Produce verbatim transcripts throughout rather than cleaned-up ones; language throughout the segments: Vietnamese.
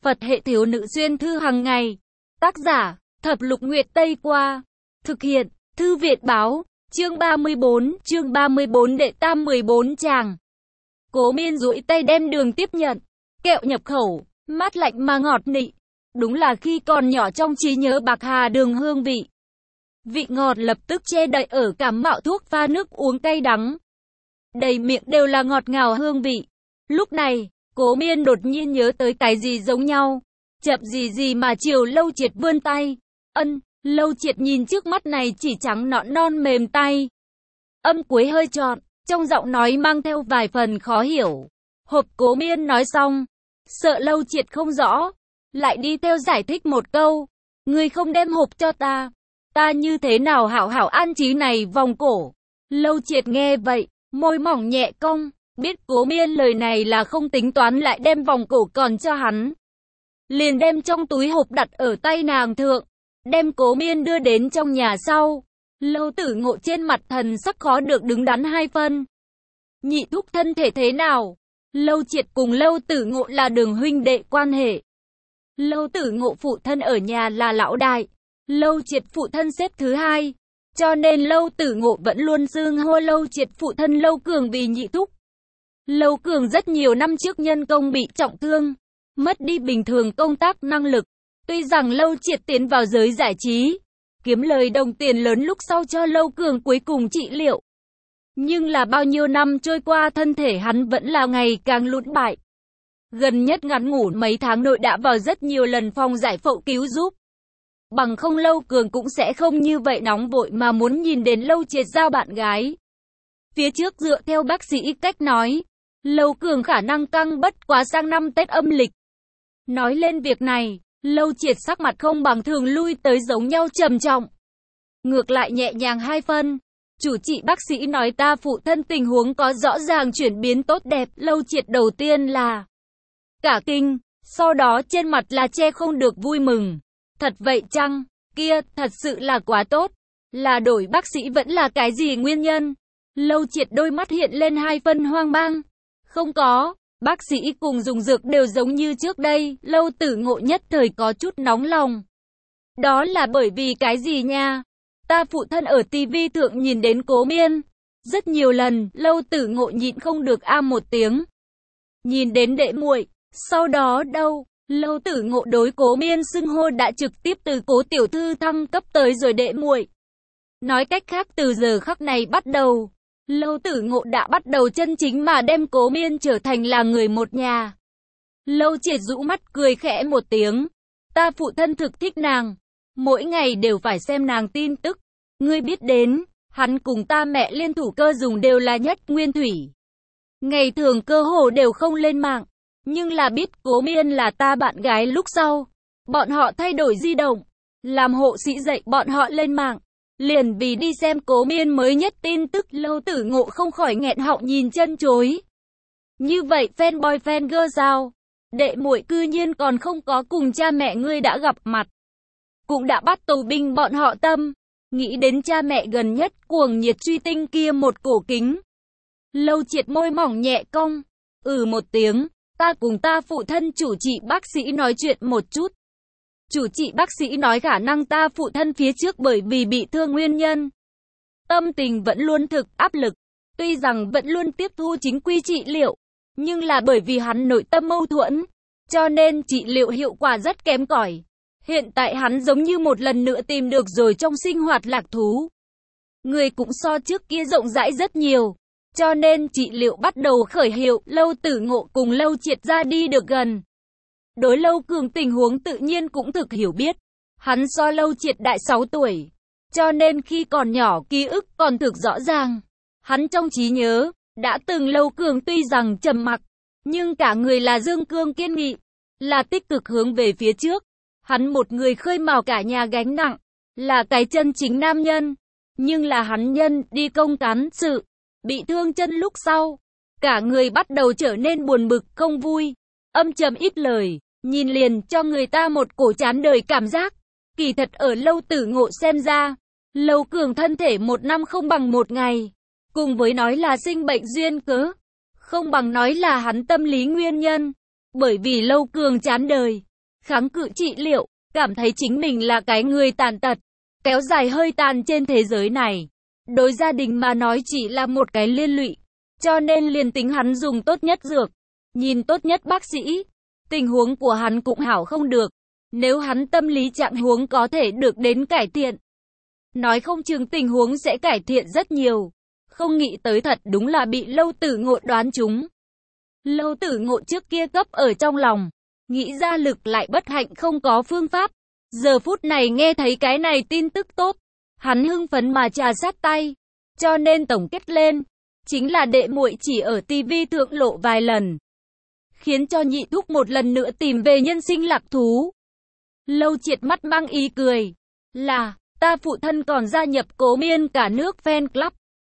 Phật hệ thiếu nữ xuyên thư hàng ngày. Tác giả, Thập Lục Nguyệt Tây Qua. Thực hiện, Thư Viện Báo. Chương ba mươi bốn, chương ba mươi bốn đệ tam mười bốn tràng. Cố Miên duỗi tay đem đường tiếp nhận. Kẹo nhập khẩu, mát lạnh mà ngọt nị. Đúng là khi còn nhỏ trong trí nhớ bạc hà đường hương vị. Vị ngọt lập tức che đậy ở cảm mạo thuốc pha nước uống cay đắng. Đầy miệng đều là ngọt ngào hương vị. Lúc này, Cố Miên đột nhiên nhớ tới cái gì giống nhau. Chậm gì gì mà chiều Lâu Triệt vươn tay. Ân, Lâu Triệt nhìn trước mắt này chỉ trắng nõn non mềm tay. Âm cuối hơi trọn, trong giọng nói mang theo vài phần khó hiểu. Hộp Cố Miên nói xong, sợ Lâu Triệt không rõ, lại đi theo giải thích một câu. Ngươi không đem hộp cho ta, ta như thế nào hảo hảo an trí này vòng cổ. Lâu Triệt nghe vậy, môi mỏng nhẹ cong, biết Cố Miên lời này là không tính toán lại đem vòng cổ còn cho hắn. Liền đem trong túi hộp đặt ở tay nàng thượng, đem Cố Miên đưa đến trong nhà sau. Lâu Tử Ngộ trên mặt thần sắc khó được đứng đắn hai phân. Nhị thúc thân thể thế nào? Lâu Triệt cùng Lâu Tử Ngộ là đường huynh đệ quan hệ. Lâu Tử Ngộ phụ thân ở nhà là lão đại, Lâu Triệt phụ thân xếp thứ hai, cho nên Lâu Tử Ngộ vẫn luôn xưng hô Lâu Triệt phụ thân Lâu Cường vì nhị thúc. Lâu Cường rất nhiều năm trước nhân công bị trọng thương, mất đi bình thường công tác năng lực. Tuy rằng Lâu Triệt tiến vào giới giải trí, kiếm lời đồng tiền lớn lúc sau cho Lâu Cường cuối cùng trị liệu. Nhưng là bao nhiêu năm trôi qua thân thể hắn vẫn là ngày càng lụn bại. Gần nhất ngắn ngủn mấy tháng nội đã vào rất nhiều lần phòng giải phẫu cứu giúp. Bằng không Lâu Cường cũng sẽ không như vậy nóng vội mà muốn nhìn đến Lâu Triệt giao bạn gái. Phía trước dựa theo bác sĩ cách nói, Lâu Cường khả năng căng bất quá sang năm Tết âm lịch. Nói lên việc này, Lâu Triệt sắc mặt không bằng thường lui tới giống nhau trầm trọng. Ngược lại nhẹ nhàng hai phân. Chủ trị bác sĩ nói ta phụ thân tình huống có rõ ràng chuyển biến tốt đẹp. Lâu Triệt đầu tiên là cả kinh, sau đó trên mặt là che không được vui mừng. Thật vậy chăng? Kia, thật sự là quá tốt. Là đổi bác sĩ vẫn là cái gì nguyên nhân? Lâu Triệt đôi mắt hiện lên hai phân hoang mang. Không có, bác sĩ cùng dùng dược đều giống như trước đây. Lâu Tử Ngộ nhất thời có chút nóng lòng. Đó là bởi vì cái gì nha? Ta phụ thân ở tivi thượng nhìn đến Cố Miên rất nhiều lần. Lâu Tử Ngộ nhịn không được a một tiếng. Nhìn đến đệ muội, sau đó đâu? Lâu Tử Ngộ đối Cố Miên xưng hô đã trực tiếp từ Cố tiểu thư thăng cấp tới rồi đệ muội. Nói cách khác từ giờ khắc này bắt đầu, Lâu Tử Ngộ đã bắt đầu chân chính mà đem Cố Miên trở thành là người một nhà. Lâu Triệt rũ mắt cười khẽ một tiếng. Ta phụ thân thực thích nàng, mỗi ngày đều phải xem nàng tin tức. Ngươi biết đến, hắn cùng ta mẹ liên thủ cơ dùng đều là Nhất Nguyên Thủy. Ngày thường cơ hồ đều không lên mạng, nhưng là biết Cố Miên là ta bạn gái lúc sau. Bọn họ thay đổi di động, làm hộ sĩ dạy bọn họ lên mạng. Liền vì đi xem Cố Miên mới nhất tin tức. Lâu Tử Ngộ không khỏi nghẹn họng nhìn chân chối. Như vậy fanboy fan girl sao? Đệ muội cư nhiên còn không có cùng cha mẹ ngươi đã gặp mặt, cũng đã bắt tù binh bọn họ tâm. Nghĩ đến cha mẹ gần nhất cuồng nhiệt truy tinh kia một cổ kính. Lâu Triệt môi mỏng nhẹ cong. Ừ một tiếng. Ta cùng ta phụ thân chủ trị bác sĩ nói chuyện một chút. Chủ trị bác sĩ nói khả năng ta phụ thân phía trước bởi vì bị thương nguyên nhân, tâm tình vẫn luôn thực áp lực. Tuy rằng vẫn luôn tiếp thu chính quy trị liệu, nhưng là bởi vì hắn nội tâm mâu thuẫn, cho nên trị liệu hiệu quả rất kém cỏi. Hiện tại hắn giống như một lần nữa tìm được rồi trong sinh hoạt lạc thú. Người cũng so trước kia rộng rãi rất nhiều, cho nên trị liệu bắt đầu khởi hiệu. Lâu Tử Ngộ cùng Lâu Triệt ra đi được gần. Đối Lâu Cường tình huống tự nhiên cũng thực hiểu biết. Hắn so Lâu Triệt đại sáu tuổi, cho nên khi còn nhỏ ký ức còn thực rõ ràng. Hắn trong trí nhớ, đã từng Lâu Cường tuy rằng trầm mặc, nhưng cả người là dương cương kiên nghị, là tích cực hướng về phía trước. Hắn một người khơi mào cả nhà gánh nặng, là cái chân chính nam nhân. Nhưng là hắn nhân đi công cán sự, bị thương chân lúc sau, cả người bắt đầu trở nên buồn bực không vui, âm trầm ít lời, nhìn liền cho người ta một cổ chán đời cảm giác. Kỳ thật ở Lâu Tử Ngộ xem ra, Lâu Cường thân thể một năm không bằng một ngày, cùng với nói là sinh bệnh duyên cớ, không bằng nói là hắn tâm lý nguyên nhân. Bởi vì Lâu Cường chán đời, kháng cự trị liệu, cảm thấy chính mình là cái người tàn tật, kéo dài hơi tàn trên thế giới này. Đối gia đình mà nói chỉ là một cái liên lụy, cho nên liền tính hắn dùng tốt nhất dược, nhìn tốt nhất bác sĩ, tình huống của hắn cũng hảo không được. Nếu hắn tâm lý trạng huống có thể được đến cải thiện, nói không chừng tình huống sẽ cải thiện rất nhiều. Không nghĩ tới thật đúng là bị Lâu Tử Ngộ đoán trúng. Lâu Tử Ngộ trước kia cấp ở trong lòng, nghĩ ra lực lại bất hạnh không có phương pháp. Giờ phút này nghe thấy cái này tin tức tốt, hắn hưng phấn mà trà sát tay. Cho nên tổng kết lên, chính là đệ muội chỉ ở tivi thượng lộ vài lần, khiến cho nhị thúc một lần nữa tìm về nhân sinh lạc thú. Lâu Triệt mắt mang ý cười, là, ta phụ thân còn gia nhập Cố Miên cả nước fan club.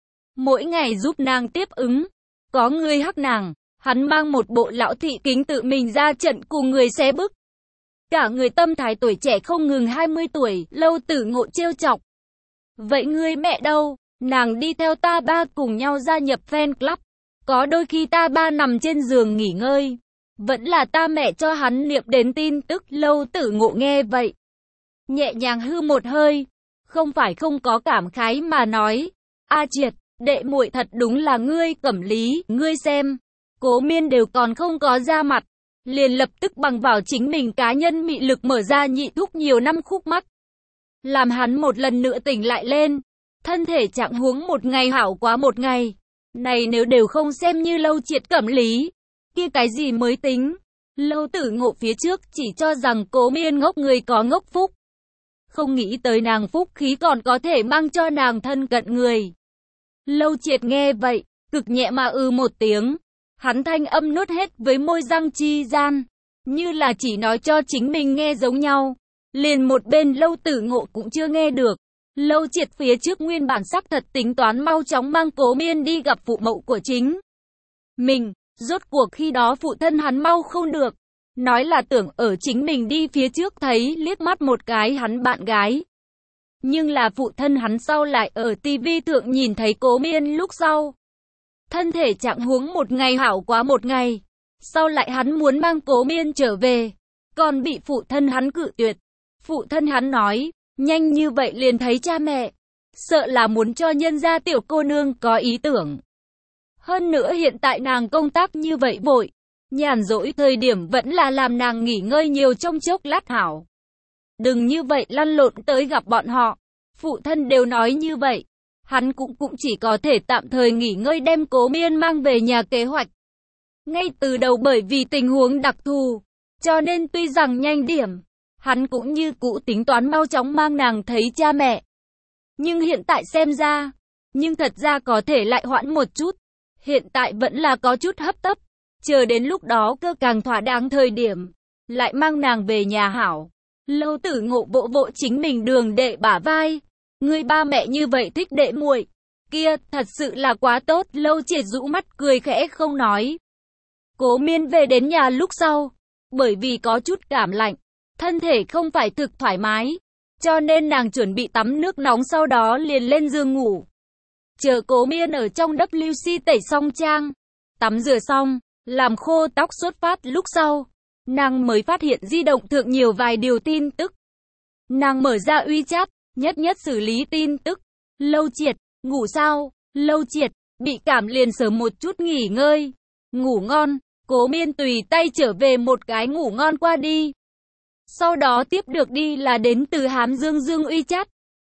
Mỗi ngày giúp nàng tiếp ứng, có người hắc nàng, hắn mang một bộ lão thị kính tự mình ra trận cùng người xé bức. Cả người tâm thái tuổi trẻ không ngừng hai mươi tuổi, Lâu Tử Ngộ trêu chọc. Vậy ngươi mẹ đâu? Nàng đi theo ta ba cùng nhau gia nhập fan club. Có đôi khi ta ba nằm trên giường nghỉ ngơi, vẫn là ta mẹ cho hắn niệm đến tin tức. Lâu Tử Ngộ nghe vậy, nhẹ nhàng hư một hơi, không phải không có cảm khái mà nói, A Triệt, đệ muội thật đúng là ngươi cẩm lý, ngươi xem, Cố Miên đều còn không có ra mặt, liền lập tức bằng vào chính mình cá nhân mị lực mở ra nhị thúc nhiều năm khúc mắc, làm hắn một lần nữa tỉnh lại lên, thân thể trạng huống một ngày hảo quá một ngày. Này nếu đều không xem như Lâu Triệt cẩm lý, kia cái gì mới tính? Lâu Tử Ngộ phía trước chỉ cho rằng Cố Miên ngốc người có ngốc phúc, không nghĩ tới nàng phúc khí còn có thể mang cho nàng thân cận người. Lâu Triệt nghe vậy, cực nhẹ mà ư một tiếng, hắn thanh âm nuốt hết với môi răng chi gian, như là chỉ nói cho chính mình nghe giống nhau. Liền một bên Lâu Tử Ngộ cũng chưa nghe được. Lâu Triệt phía trước nguyên bản sắc thật tính toán mau chóng mang Cố Miên đi gặp phụ mẫu của chính mình, rốt cuộc khi đó phụ thân hắn mau không được, nói là tưởng ở chính mình đi phía trước thấy liếc mắt một cái hắn bạn gái. Nhưng là phụ thân hắn sau lại ở tivi thượng nhìn thấy Cố Miên lúc sau, thân thể trạng huống một ngày hảo quá một ngày, sau lại hắn muốn mang Cố Miên trở về, còn bị phụ thân hắn cự tuyệt. Phụ thân hắn nói, nhanh như vậy liền thấy cha mẹ, sợ là muốn cho nhân gia tiểu cô nương có ý tưởng. Hơn nữa hiện tại nàng công tác như vậy vội, nhàn rỗi thời điểm vẫn là làm nàng nghỉ ngơi nhiều trong chốc lát hảo. Đừng như vậy lăn lộn tới gặp bọn họ. Phụ thân đều nói như vậy, hắn cũng cũng chỉ có thể tạm thời nghỉ ngơi đem Cố Miên mang về nhà kế hoạch. Ngay từ đầu bởi vì tình huống đặc thù, cho nên tuy rằng nhanh điểm, hắn cũng như cũ tính toán mau chóng mang nàng thấy cha mẹ. Nhưng hiện tại xem ra, nhưng thật ra có thể lại hoãn một chút. Hiện tại vẫn là có chút hấp tấp, chờ đến lúc đó cơ càng thỏa đáng thời điểm, lại mang nàng về nhà hảo. Lâu Tử Ngộ vỗ vỗ chính mình đường đệ bả vai, ngươi ba mẹ như vậy thích đệ muội, kia thật sự là quá tốt. Lâu Triệt rũ mắt cười khẽ không nói. Cố Miên về đến nhà lúc sau, bởi vì có chút cảm lạnh, thân thể không phải thực thoải mái, cho nên nàng chuẩn bị tắm nước nóng sau đó liền lên giường ngủ. Chờ Cố Miên ở trong W C tẩy xong trang, tắm rửa xong, làm khô tóc xuất phát lúc sau, nàng mới phát hiện di động thượng nhiều vài điều tin tức. Nàng mở ra WeChat, nhất nhất xử lý tin tức. Lâu Triệt, ngủ sao? Lâu Triệt, bị cảm liền sớm một chút nghỉ ngơi. Ngủ ngon. Cố Miên tùy tay trở về một cái ngủ ngon qua đi. Sau đó tiếp được đi là đến từ Hám Dương Dương WeChat.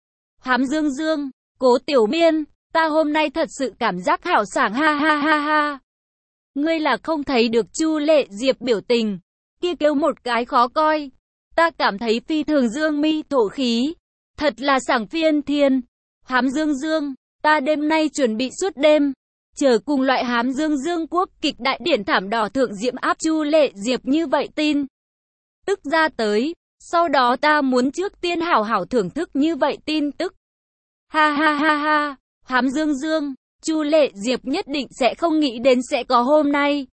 Hám Dương Dương, Cố Tiểu Miên, ta hôm nay thật sự cảm giác hảo sảng ha ha ha ha. Ngươi là không thấy được Chu Lệ Diệp biểu tình, kia kêu một cái khó coi. Ta cảm thấy phi thường dương mi thổ khí, thật là sảng phiên thiên. Hám Dương Dương, ta đêm nay chuẩn bị suốt đêm, chờ cùng loại Hám Dương Dương quốc kịch đại điển thảm đỏ thượng diễm áp Chu Lệ Diệp như vậy tin tức ra tới, sau đó ta muốn trước tiên hảo hảo thưởng thức như vậy tin tức. Ha ha ha ha, Hám Dương Dương, Chu Lệ Diệp nhất định sẽ không nghĩ đến sẽ có hôm nay.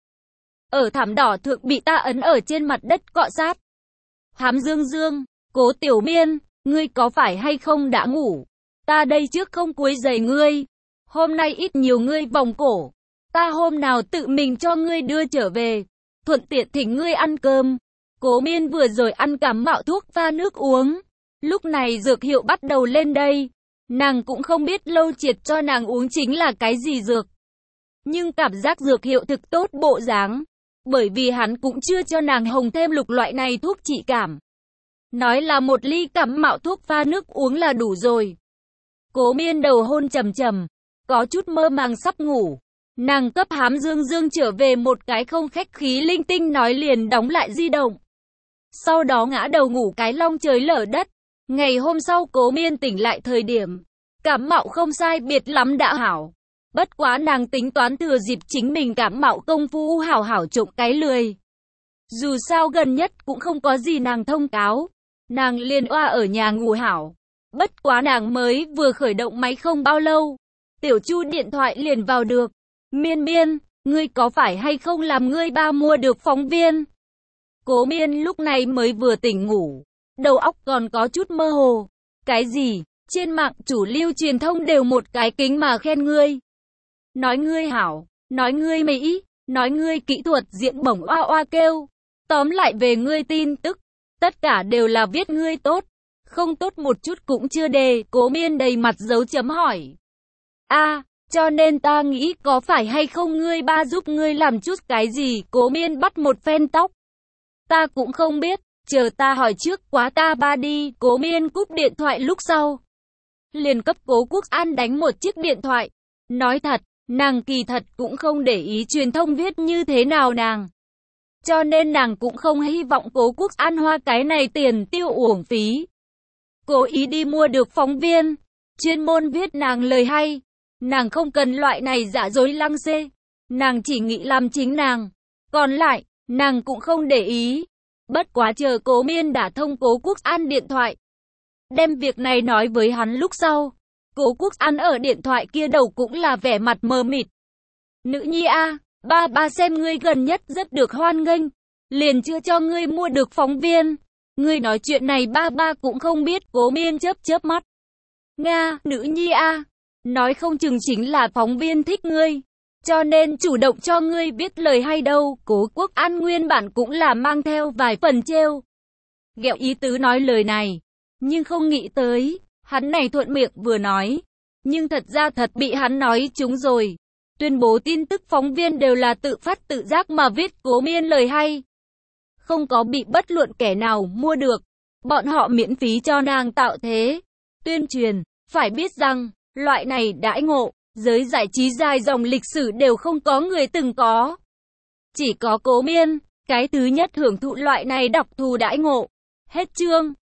Ở thảm đỏ thượng bị ta ấn ở trên mặt đất cọ sát. Hám Dương Dương, Cố Tiểu Miên, ngươi có phải hay không đã ngủ? Ta đây trước không quấy rầy ngươi. Hôm nay ít nhiều ngươi vòng cổ, ta hôm nào tự mình cho ngươi đưa trở về, thuận tiện thỉnh ngươi ăn cơm. Cố Miên vừa rồi ăn cảm mạo thuốc pha nước uống. Lúc này dược hiệu bắt đầu lên đây. Nàng cũng không biết Lâu Triệt cho nàng uống chính là cái gì dược. Nhưng cảm giác dược hiệu thực tốt bộ dáng. Bởi vì hắn cũng chưa cho nàng hồng thêm lục loại này thuốc trị cảm. Nói là một ly cảm mạo thuốc pha nước uống là đủ rồi. Cố Miên đầu hôn trầm trầm, có chút mơ màng sắp ngủ. Nàng cấp Hám Dương Dương trở về một cái không khách khí linh tinh nói liền đóng lại di động. Sau đó ngã đầu ngủ cái long trời lở đất. Ngày hôm sau Cố Miên tỉnh lại thời điểm, cảm mạo không sai biệt lắm đã hảo. Bất quá nàng tính toán thừa dịp chính mình cảm mạo công phu hảo hảo trộm cái lười. Dù sao gần nhất cũng không có gì nàng thông cáo. Nàng liền oa ở nhà ngủ hảo. Bất quá nàng mới vừa khởi động máy không bao lâu. Tiểu Chu điện thoại liền vào được. Miên Miên, ngươi có phải hay không làm ngươi ba mua được phóng viên? Cố Miên lúc này mới vừa tỉnh ngủ. Đầu óc còn có chút mơ hồ. Cái gì? Trên mạng chủ lưu truyền thông đều một cái kính mà khen ngươi. Nói ngươi hảo, nói ngươi mỹ, nói ngươi kỹ thuật diễn bổng oa oa kêu. Tóm lại về ngươi tin tức, tất cả đều là viết ngươi tốt. Không tốt một chút cũng chưa đề. Cố Miên đầy mặt dấu chấm hỏi. A, cho nên ta nghĩ có phải hay không ngươi ba giúp ngươi làm chút cái gì? Cố Miên bắt một phen tóc. Ta cũng không biết, chờ ta hỏi trước quá ta ba đi. Cố Miên cúp điện thoại lúc sau. Liền cấp Cố Quốc An đánh một chiếc điện thoại. Nói thật, nàng kỳ thật cũng không để ý truyền thông viết như thế nào nàng. Cho nên nàng cũng không hy vọng Cố Quốc An hoa cái này tiền tiêu uổng phí. Cố ý đi mua được phóng viên, chuyên môn viết nàng lời hay. Nàng không cần loại này giả dối lăng xê. Nàng chỉ nghĩ làm chính nàng. Còn lại, nàng cũng không để ý. Bất quá chờ Cố Miên đã thông Cố Quốc An điện thoại. Đem việc này nói với hắn lúc sau. Cố Quốc An ở điện thoại kia đầu cũng là vẻ mặt mờ mịt. Nữ nhi a, ba ba xem ngươi gần nhất rất được hoan nghênh. Liền chưa cho ngươi mua được phóng viên. Ngươi nói chuyện này ba ba cũng không biết. Cố Miên chớp chớp mắt. Nga, nữ nhi a, nói không chừng chính là phóng viên thích ngươi. Cho nên chủ động cho ngươi viết lời hay đâu. Cố Quốc An nguyên bản cũng là mang theo vài phần trêu ghẹo ý tứ nói lời này. Nhưng không nghĩ tới, hắn này thuận miệng vừa nói. Nhưng thật ra thật bị hắn nói trúng rồi. Tuyên bố tin tức phóng viên đều là tự phát tự giác mà viết Cố Miên lời hay. Không có bị bất luận kẻ nào mua được. Bọn họ miễn phí cho nàng tạo thế. Tuyên truyền, phải biết rằng, loại này đãi ngộ, giới giải trí dài dòng lịch sử đều không có người từng có. Chỉ có Cố Miên, cái thứ nhất hưởng thụ loại này đặc thù đãi ngộ. Hết chương.